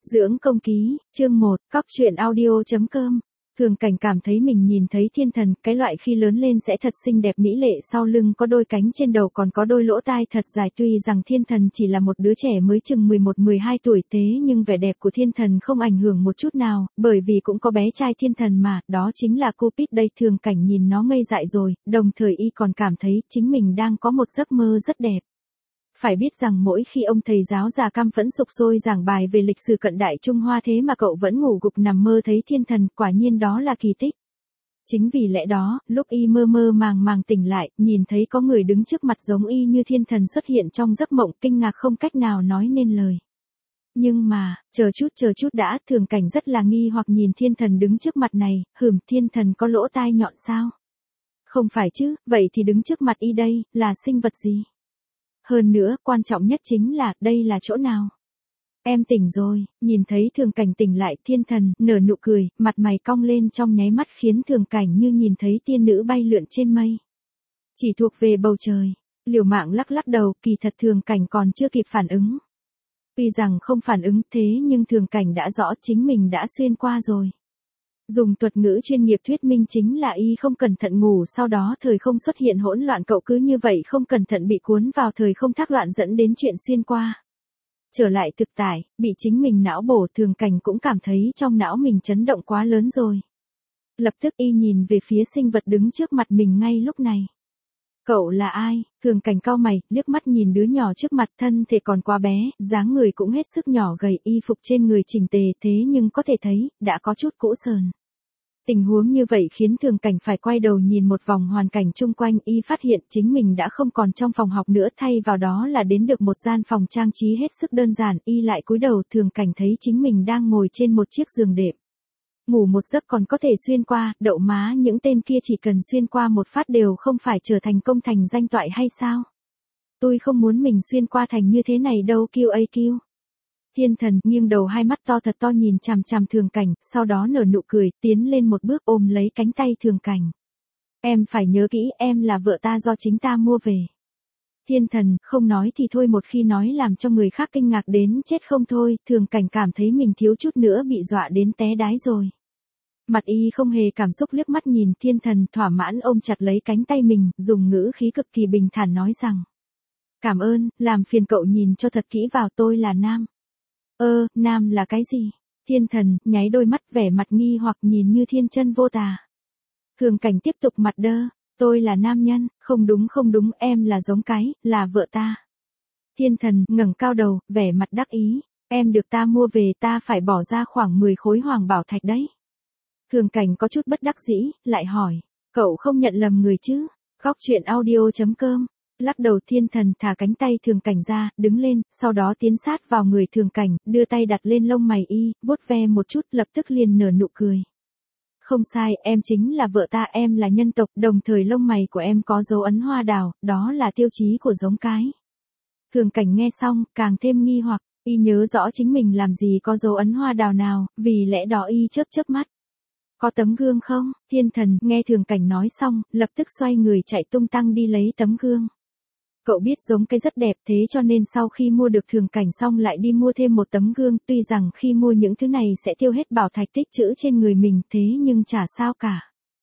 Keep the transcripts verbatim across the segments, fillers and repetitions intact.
Dưỡng công ký, chương một, cóc truyện audio.com. Thường Cảnh cảm thấy mình nhìn thấy thiên thần, cái loại khi lớn lên sẽ thật xinh đẹp mỹ lệ, sau lưng có đôi cánh, trên đầu còn có đôi lỗ tai thật dài. Tuy rằng thiên thần chỉ là một đứa trẻ mới chừng mười một mười hai tuổi, thế nhưng vẻ đẹp của thiên thần không ảnh hưởng một chút nào, bởi vì cũng có bé trai thiên thần mà, đó chính là Cupid đây. Thường Cảnh nhìn nó ngây dại rồi, đồng thời y còn cảm thấy chính mình đang có một giấc mơ rất đẹp. Phải biết rằng mỗi khi ông thầy giáo già căm phẫn sục sôi giảng bài về lịch sử cận đại Trung Hoa thế mà cậu vẫn ngủ gục nằm mơ thấy thiên thần, quả nhiên đó là kỳ tích. Chính vì lẽ đó, lúc y mơ mơ màng màng tỉnh lại, nhìn thấy có người đứng trước mặt giống y như thiên thần xuất hiện trong giấc mộng, kinh ngạc không cách nào nói nên lời. Nhưng mà, chờ chút chờ chút đã, Thường Cảnh rất là nghi hoặc nhìn thiên thần đứng trước mặt này, hừm, thiên thần có lỗ tai nhọn sao? Không phải chứ, vậy thì đứng trước mặt y đây, là sinh vật gì? Hơn nữa, quan trọng nhất chính là, đây là chỗ nào? Em tỉnh rồi, nhìn thấy Thường Cảnh tỉnh lại, thiên thần, nở nụ cười, mặt mày cong lên trong nháy mắt khiến Thường Cảnh như nhìn thấy tiên nữ bay lượn trên mây. Chỉ thuộc về bầu trời, liều mạng lắc lắc đầu, kỳ thật Thường Cảnh còn chưa kịp phản ứng. Tuy rằng không phản ứng thế nhưng Thường Cảnh đã rõ chính mình đã xuyên qua rồi. Dùng thuật ngữ chuyên nghiệp thuyết minh chính là y không cẩn thận ngủ, sau đó thời không xuất hiện hỗn loạn, cậu cứ như vậy không cẩn thận bị cuốn vào thời không thác loạn dẫn đến chuyện xuyên qua. Trở lại thực tại, bị chính mình não bổ, Thường Cảnh cũng cảm thấy trong não mình chấn động quá lớn rồi. Lập tức y nhìn về phía sinh vật đứng trước mặt mình ngay lúc này. Cậu là ai? Thường Cảnh cau mày, liếc mắt nhìn đứa nhỏ trước mặt, thân thể còn quá bé, dáng người cũng hết sức nhỏ gầy, y phục trên người chỉnh tề thế nhưng có thể thấy, đã có chút cũ sờn. Tình huống như vậy khiến Thường Cảnh phải quay đầu nhìn một vòng hoàn cảnh chung quanh, y phát hiện chính mình đã không còn trong phòng học nữa, thay vào đó là đến được một gian phòng trang trí hết sức đơn giản, y lại cúi đầu, Thường Cảnh thấy chính mình đang ngồi trên một chiếc giường đệm. Ngủ một giấc còn có thể xuyên qua, đậu má, những tên kia chỉ cần xuyên qua một phát đều không phải trở thành công thành danh toại hay sao? Tôi không muốn mình xuyên qua thành như thế này đâu, kiu a kiu. Thiên thần nghiêng đầu, hai mắt to thật to nhìn chằm chằm Thường Cảnh, sau đó nở nụ cười, tiến lên một bước ôm lấy cánh tay Thường Cảnh. Em phải nhớ kỹ, em là vợ ta do chính ta mua về. Thiên thần, không nói thì thôi, một khi nói làm cho người khác kinh ngạc đến chết không thôi, Thường Cảnh cảm thấy mình thiếu chút nữa bị dọa đến té đái rồi. Mặt y không hề cảm xúc, liếc mắt nhìn thiên thần, thỏa mãn ôm chặt lấy cánh tay mình, dùng ngữ khí cực kỳ bình thản nói rằng. Cảm ơn, làm phiền cậu nhìn cho thật kỹ vào, tôi là nam. Ơ, nam là cái gì? Thiên thần, nháy đôi mắt, vẻ mặt nghi hoặc nhìn như thiên chân vô tà. Thường Cảnh tiếp tục mặt đơ, tôi là nam nhân, không đúng không đúng, em là giống cái, là vợ ta. Thiên thần, ngẩng cao đầu, vẻ mặt đắc ý, em được ta mua về, ta phải bỏ ra khoảng mười khối hoàng bảo thạch đấy. Thường Cảnh có chút bất đắc dĩ, lại hỏi, cậu không nhận lầm người chứ? Cóc truyện audio.com. Lắc đầu, thiên thần thả cánh tay Thường Cảnh ra, đứng lên, sau đó tiến sát vào người Thường Cảnh, đưa tay đặt lên lông mày y, vuốt ve một chút, lập tức liền nở nụ cười. Không sai, em chính là vợ ta, em là nhân tộc, đồng thời lông mày của em có dấu ấn hoa đào, đó là tiêu chí của giống cái. Thường Cảnh nghe xong, càng thêm nghi hoặc, y nhớ rõ chính mình làm gì có dấu ấn hoa đào nào, vì lẽ đó y chớp chớp mắt. Có tấm gương không? Thiên thần, nghe Thường Cảnh nói xong, lập tức xoay người chạy tung tăng đi lấy tấm gương. Cậu biết giống cái rất đẹp, thế cho nên sau khi mua được Thường Cảnh xong lại đi mua thêm một tấm gương, tuy rằng khi mua những thứ này sẽ tiêu hết bảo thạch tích trữ trên người mình, thế nhưng chả sao cả.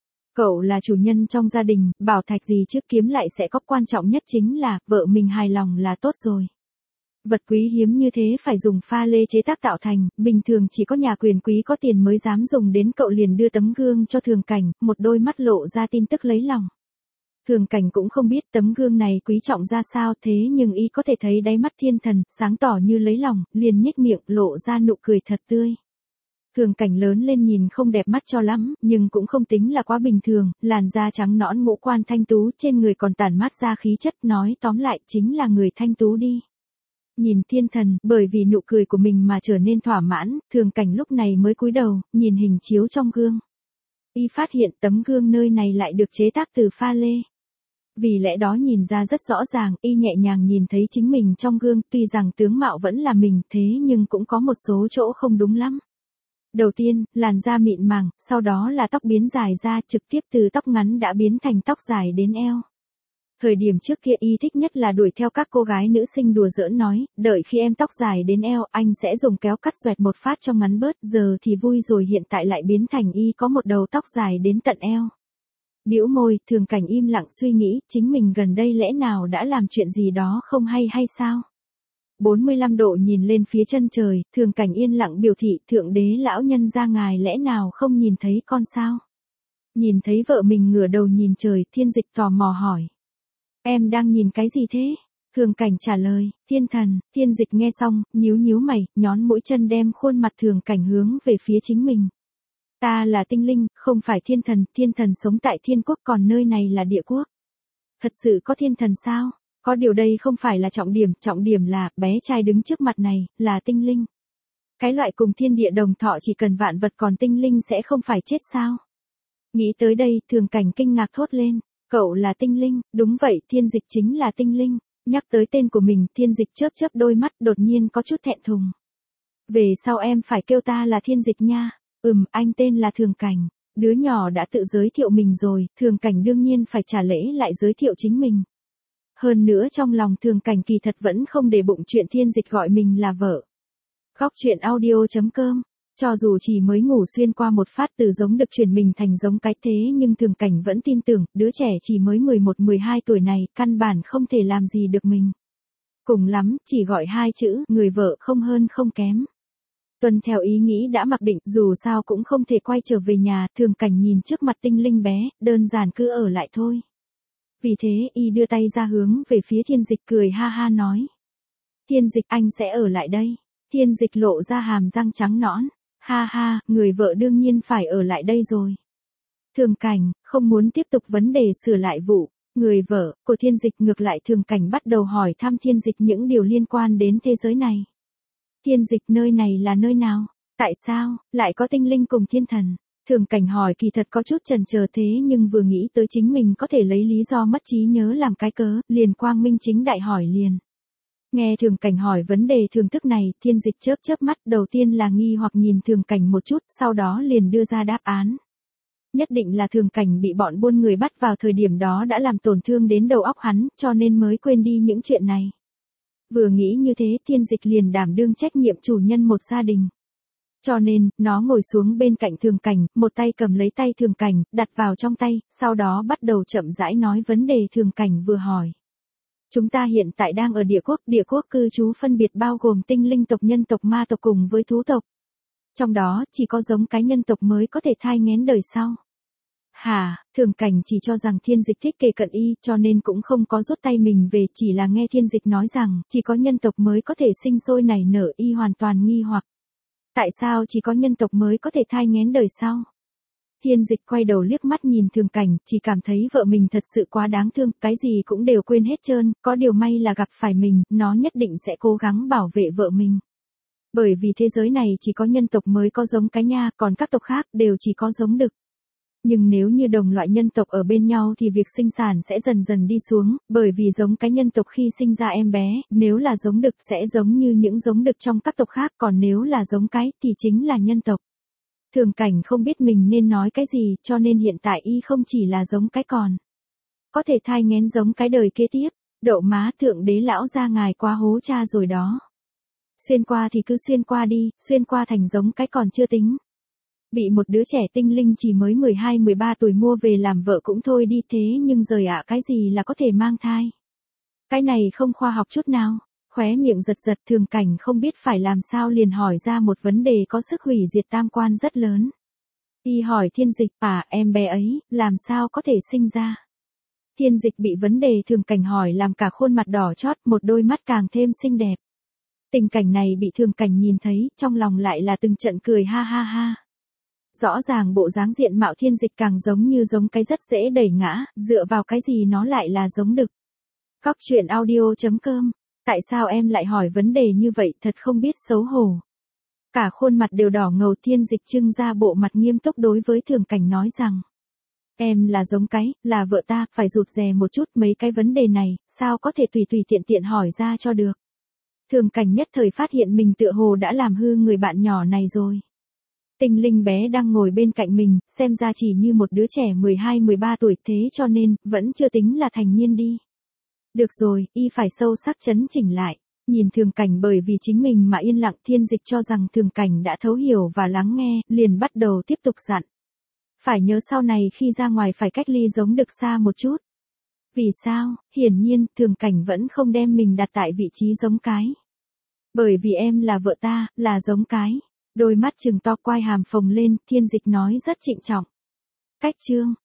Cậu là chủ nhân trong gia đình, bảo thạch gì trước kiếm lại sẽ có, quan trọng nhất chính là, vợ mình hài lòng là tốt rồi. Vật quý hiếm như thế phải dùng pha lê chế tác tạo thành, bình thường chỉ có nhà quyền quý có tiền mới dám dùng đến, cậu liền đưa tấm gương cho Thường Cảnh, một đôi mắt lộ ra tin tức lấy lòng. Thường Cảnh cũng không biết tấm gương này quý trọng ra sao, thế nhưng y có thể thấy đáy mắt thiên thần, sáng tỏ như lấy lòng, liền nhếch miệng, lộ ra nụ cười thật tươi. Thường Cảnh lớn lên nhìn không đẹp mắt cho lắm, nhưng cũng không tính là quá bình thường, làn da trắng nõn, ngũ quan thanh tú, trên người còn tản mát ra khí chất, nói tóm lại chính là người thanh tú đi. Nhìn thiên thần, bởi vì nụ cười của mình mà trở nên thỏa mãn, Thường Cảnh lúc này mới cúi đầu, nhìn hình chiếu trong gương. Y phát hiện tấm gương nơi này lại được chế tác từ pha lê. Vì lẽ đó nhìn ra rất rõ ràng, y nhẹ nhàng nhìn thấy chính mình trong gương, tuy rằng tướng mạo vẫn là mình, thế nhưng cũng có một số chỗ không đúng lắm. Đầu tiên, làn da mịn màng, sau đó là tóc biến dài ra, trực tiếp từ tóc ngắn đã biến thành tóc dài đến eo. Thời điểm trước kia y thích nhất là đuổi theo các cô gái nữ sinh đùa giỡn nói, đợi khi em tóc dài đến eo, anh sẽ dùng kéo cắt xoẹt một phát cho ngắn bớt, giờ thì vui rồi, hiện tại lại biến thành y có một đầu tóc dài đến tận eo. Bĩu môi, Thường Cảnh im lặng suy nghĩ, chính mình gần đây lẽ nào đã làm chuyện gì đó không hay hay sao? bốn mươi lăm độ nhìn lên phía chân trời, Thường Cảnh yên lặng biểu thị, thượng đế lão nhân ra ngài lẽ nào không nhìn thấy con sao? Nhìn thấy vợ mình ngửa đầu nhìn trời, Thiên Dịch tò mò hỏi. Em đang nhìn cái gì thế? Thường Cảnh trả lời, thiên thần. Thiên Dịch nghe xong, nhíu nhíu mày, nhón mũi chân đem khuôn mặt Thường Cảnh hướng về phía chính mình. Ta là tinh linh, không phải thiên thần, thiên thần sống tại thiên quốc còn nơi này là địa quốc. Thật sự có thiên thần sao? Có điều đây không phải là trọng điểm, trọng điểm là, bé trai đứng trước mặt này, là tinh linh. Cái loại cùng thiên địa đồng thọ chỉ cần vạn vật còn tinh linh sẽ không phải chết sao? Nghĩ tới đây, Thường Cảnh kinh ngạc thốt lên, cậu là tinh linh, đúng vậy, Thiên Dịch chính là tinh linh. Nhắc tới tên của mình, Thiên Dịch chớp chớp đôi mắt, đột nhiên có chút thẹn thùng. Về sau em phải kêu ta là Thiên Dịch nha. Ừm, anh tên là Thường Cảnh. Đứa nhỏ đã tự giới thiệu mình rồi, Thường Cảnh đương nhiên phải trả lễ lại giới thiệu chính mình. Hơn nữa trong lòng Thường Cảnh kỳ thật vẫn không để bụng chuyện Thiên Dịch gọi mình là vợ. Góc truyện audio chấm com. Cho dù chỉ mới ngủ xuyên qua một phát từ giống được chuyển mình thành giống cái thế nhưng Thường Cảnh vẫn tin tưởng, đứa trẻ chỉ mới mười một mười hai tuổi này, căn bản không thể làm gì được mình. Cùng lắm, chỉ gọi hai chữ, người vợ không hơn không kém. Tuân theo ý nghĩ đã mặc định, dù sao cũng không thể quay trở về nhà, Thường Cảnh nhìn trước mặt tinh linh bé, đơn giản cứ ở lại thôi. Vì thế, y đưa tay ra hướng về phía Thiên Dịch cười ha ha nói. Thiên Dịch anh sẽ ở lại đây. Thiên Dịch lộ ra hàm răng trắng nõn. Ha ha, người vợ đương nhiên phải ở lại đây rồi. Thường Cảnh, không muốn tiếp tục vấn đề sửa lại vụ. Người vợ, của Thiên Dịch ngược lại Thường Cảnh bắt đầu hỏi thăm Thiên Dịch những điều liên quan đến thế giới này. Thiên Dịch nơi này là nơi nào? Tại sao, lại có tinh linh cùng thiên thần? Thường Cảnh hỏi kỳ thật có chút chần chờ thế nhưng vừa nghĩ tới chính mình có thể lấy lý do mất trí nhớ làm cái cớ, liền quang minh chính đại hỏi liền. Nghe Thường Cảnh hỏi vấn đề thường thức này, Thiên Dịch chớp chớp mắt, đầu tiên là nghi hoặc nhìn Thường Cảnh một chút, sau đó liền đưa ra đáp án. Nhất định là Thường Cảnh bị bọn buôn người bắt vào thời điểm đó đã làm tổn thương đến đầu óc hắn, cho nên mới quên đi những chuyện này. Vừa nghĩ như thế, Thiên Dịch liền đảm đương trách nhiệm chủ nhân một gia đình. Cho nên, nó ngồi xuống bên cạnh Thường Cảnh, một tay cầm lấy tay Thường Cảnh, đặt vào trong tay, sau đó bắt đầu chậm rãi nói vấn đề Thường Cảnh vừa hỏi. Chúng ta hiện tại đang ở địa quốc, địa quốc cư trú phân biệt bao gồm tinh linh tộc, nhân tộc, ma tộc cùng với thú tộc. Trong đó, chỉ có giống cái nhân tộc mới có thể thai nghén đời sau. Hả, Thường Cảnh chỉ cho rằng Thiên Dịch thích kề cận y, cho nên cũng không có rút tay mình về, chỉ là nghe Thiên Dịch nói rằng, chỉ có nhân tộc mới có thể sinh sôi nảy nở, y hoàn toàn nghi hoặc. Tại sao chỉ có nhân tộc mới có thể thai nghén đời sau? Thiên Dịch quay đầu liếc mắt nhìn Thường Cảnh, chỉ cảm thấy vợ mình thật sự quá đáng thương, cái gì cũng đều quên hết trơn, có điều may là gặp phải mình, nó nhất định sẽ cố gắng bảo vệ vợ mình. Bởi vì thế giới này chỉ có nhân tộc mới có giống cái nha, còn các tộc khác đều chỉ có giống đực. Nhưng nếu như đồng loại nhân tộc ở bên nhau thì việc sinh sản sẽ dần dần đi xuống, bởi vì giống cái nhân tộc khi sinh ra em bé, nếu là giống đực sẽ giống như những giống đực trong các tộc khác, còn nếu là giống cái thì chính là nhân tộc. Thường Cảnh không biết mình nên nói cái gì, cho nên hiện tại y không chỉ là giống cái còn có thể thai nghén giống cái đời kế tiếp. Đậu má, thượng đế lão ra ngài quá hố cha rồi đó. Xuyên qua thì cứ xuyên qua đi, xuyên qua thành giống cái còn chưa tính. Bị một đứa trẻ tinh linh chỉ mới mười hai mười ba tuổi mua về làm vợ cũng thôi đi, thế nhưng rời ạ cái gì là có thể mang thai. Cái này không khoa học chút nào. Khóe miệng giật giật, Thường Cảnh không biết phải làm sao liền hỏi ra một vấn đề có sức hủy diệt tam quan rất lớn. Y hỏi Thiên Dịch, à em bé ấy, làm sao có thể sinh ra? Thiên Dịch bị vấn đề Thường Cảnh hỏi làm cả khuôn mặt đỏ chót, một đôi mắt càng thêm xinh đẹp. Tình cảnh này bị Thường Cảnh nhìn thấy, trong lòng lại là từng trận cười ha ha ha. Rõ ràng bộ dáng diện mạo Thiên Dịch càng giống như giống cái rất dễ đẩy ngã, dựa vào cái gì nó lại là giống đực. Góc truyện audio chấm com. Tại sao em lại hỏi vấn đề như vậy, thật không biết xấu hổ. Cả khuôn mặt đều đỏ ngầu, Thiên Dịch trưng ra bộ mặt nghiêm túc đối với Thường Cảnh nói rằng. Em là giống cái, là vợ ta, phải rụt rè một chút, mấy cái vấn đề này, sao có thể tùy tùy tiện tiện hỏi ra cho được. Thường Cảnh nhất thời phát hiện mình tựa hồ đã làm hư người bạn nhỏ này rồi. Tinh linh bé đang ngồi bên cạnh mình, xem ra chỉ như một đứa trẻ mười hai mười ba tuổi, thế cho nên, vẫn chưa tính là thành niên đi. Được rồi, y phải sâu sắc chấn chỉnh lại. Nhìn Thường Cảnh bởi vì chính mình mà yên lặng, Thiên Dịch cho rằng Thường Cảnh đã thấu hiểu và lắng nghe, liền bắt đầu tiếp tục dặn. Phải nhớ sau này khi ra ngoài phải cách ly giống Đực xa một chút. Vì sao? Hiển nhiên, Thường Cảnh vẫn không đem mình đặt tại vị trí giống cái. Bởi vì em là vợ ta, là giống cái. Đôi mắt trừng to, quai hàm phồng lên, Thiên Dịch nói rất trịnh trọng. Cách chương